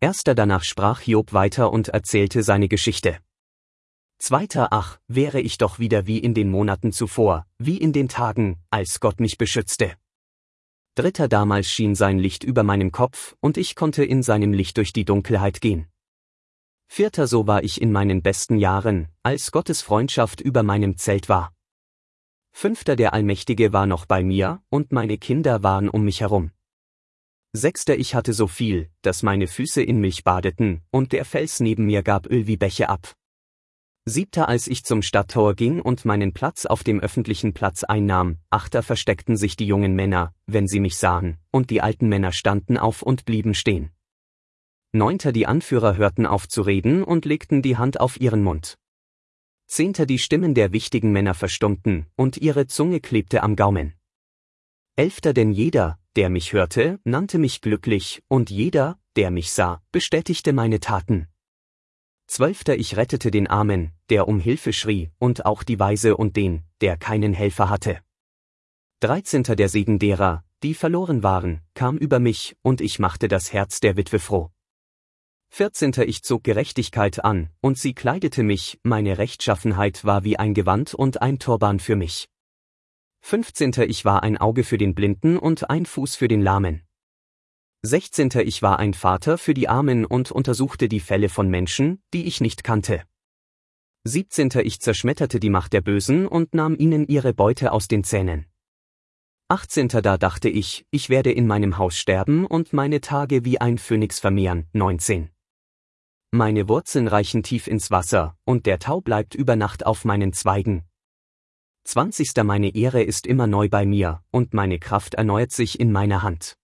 Erster danach sprach Hiob weiter und erzählte seine Geschichte. Zweiter, ach, wäre ich doch wieder wie in den Monaten zuvor, wie in den Tagen, als Gott mich beschützte. Dritter, damals schien sein Licht über meinem Kopf, und ich konnte in seinem Licht durch die Dunkelheit gehen. Vierter, so war ich in meinen besten Jahren, als Gottes Freundschaft über meinem Zelt war. Fünfter, der Allmächtige war noch bei mir, und meine Kinder waren um mich herum. Sechster, ich hatte so viel, dass meine Füße in Milch badeten, und der Fels neben mir gab Öl wie Bäche ab. Siebter, als ich zum Stadttor ging und meinen Platz auf dem öffentlichen Platz einnahm. Achter, versteckten sich die jungen Männer, wenn sie mich sahen, und die alten Männer standen auf und blieben stehen. Neunter, die Anführer hörten auf zu reden und legten die Hand auf ihren Mund. Zehnter, die Stimmen der wichtigen Männer verstummten, und ihre Zunge klebte am Gaumen. Elfter, denn jeder, der mich hörte, nannte mich glücklich, und jeder, der mich sah, bestätigte meine Taten. Zwölfter, ich rettete den Armen, der um Hilfe schrie, und auch die Waise und den, der keinen Helfer hatte. 13. Der Segen derer, die verloren waren, kam über mich, und ich machte das Herz der Witwe froh. 14. Ich zog Gerechtigkeit an, und sie kleidete mich, meine Rechtschaffenheit war wie ein Gewand und ein Turban für mich. 15. Ich war ein Auge für den Blinden und ein Fuß für den Lahmen. 16. Ich war ein Vater für die Armen und untersuchte die Fälle von Menschen, die ich nicht kannte. 17. Ich zerschmetterte die Macht der Bösen und nahm ihnen ihre Beute aus den Zähnen. 18. Da dachte ich werde in meinem Haus sterben und meine Tage wie ein Phönix vermehren. 19. Meine Wurzeln reichen tief ins Wasser, und der Tau bleibt über Nacht auf meinen Zweigen. 20. Meine Ehre ist immer neu bei mir, und meine Kraft erneuert sich in meiner Hand.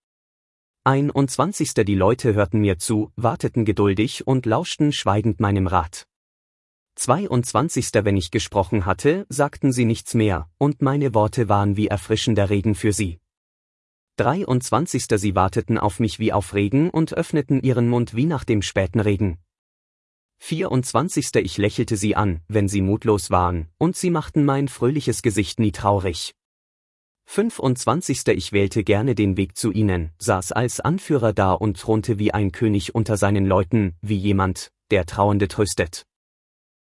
21. Die Leute hörten mir zu, warteten geduldig und lauschten schweigend meinem Rat. 22. Wenn ich gesprochen hatte, sagten sie nichts mehr, und meine Worte waren wie erfrischender Regen für sie. 23. Sie warteten auf mich wie auf Regen und öffneten ihren Mund wie nach dem späten Regen. 24. Ich lächelte sie an, wenn sie mutlos waren, und sie machten mein fröhliches Gesicht nie traurig. 25. Ich wählte gerne den Weg zu ihnen, saß als Anführer da und thronte wie ein König unter seinen Leuten, wie jemand, der Trauernde tröstet.